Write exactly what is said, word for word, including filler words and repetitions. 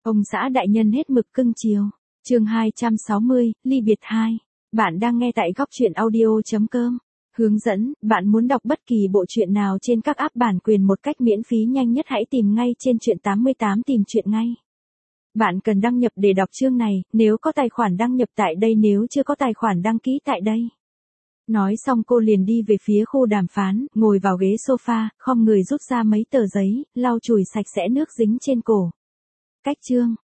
Ông xã đại nhân hết mực cưng chiều. Chương hai trăm sáu mươi, ly biệt hai. Bạn đang nghe tại góc truyện audio chấm com. Hướng dẫn, bạn muốn đọc bất kỳ bộ truyện nào trên các app bản quyền một cách miễn phí nhanh nhất hãy tìm ngay trên truyện tám mươi tám tìm truyện ngay. Bạn cần đăng nhập để đọc chương này, nếu có tài khoản đăng nhập tại đây nếu chưa có tài khoản đăng ký tại đây. Nói xong cô liền đi về phía khu đàm phán, ngồi vào ghế sofa, khom người rút ra mấy tờ giấy, lau chùi sạch sẽ nước dính trên cổ. Cách chương,